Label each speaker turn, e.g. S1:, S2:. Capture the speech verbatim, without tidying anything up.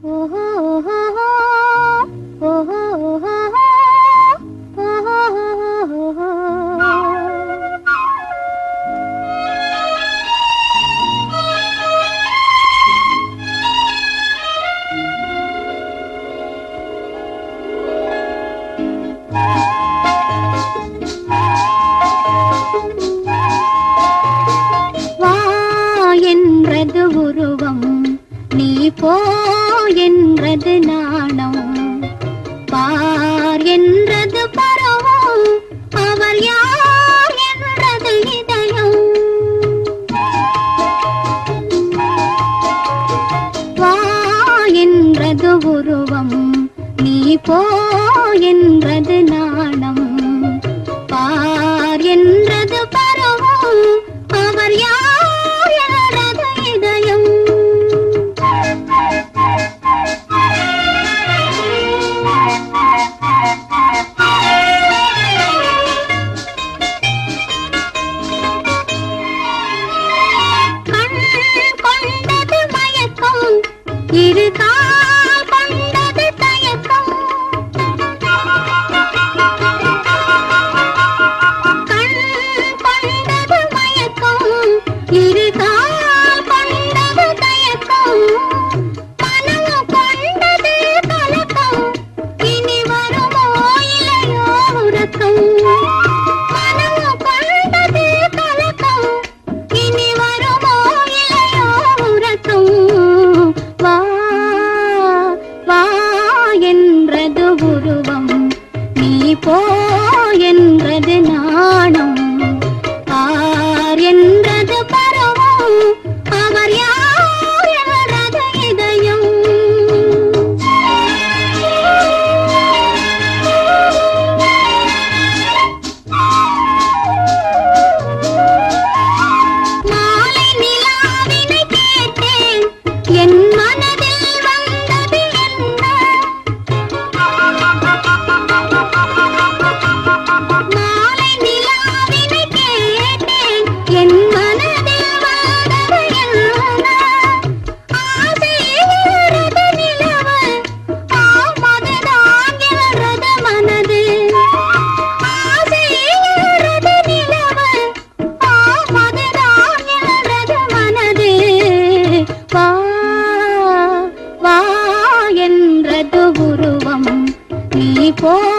S1: நீ போ என்றது நாணம், பார் என்றது பருவம், அவர் யார் என்றது இதயம். வா என்றது உருவம், நீ போ என்றது நாணம், பார் என்றது பருவம், அவர் யார் என்றது இதயம். இரு கால் கொண்டது தயக்கம், கண் கொண்டது மயக்கம். இரு கால் கொண்டது தயக்கம், மனம் கொண்டது கலக்கம். இனி வருமோ இளையோ உறக்கம், மனம் கொண்டது கலக்கம். இனி வருமோ இளையோ உறக்கம். வா என்றது உருவம், நீ போ என்றது நாணம், ஆர் என்றது பருவம், அவர் யார் என்றது இதயம். மாலை நிலாவினை கேட்டேன், என் மனதில் வந்தது என்ன. மாலை நிலாவினை கேட்டேன், என் மனதில் வந்தது என்ன. ஆசையிறது நிலவு, ஆமதுதான் எவரது மனது. ஆசையிறது நிலவு, ஆமதுதான் எவரது மனது. வா வா என்றது உருவம், நீ போ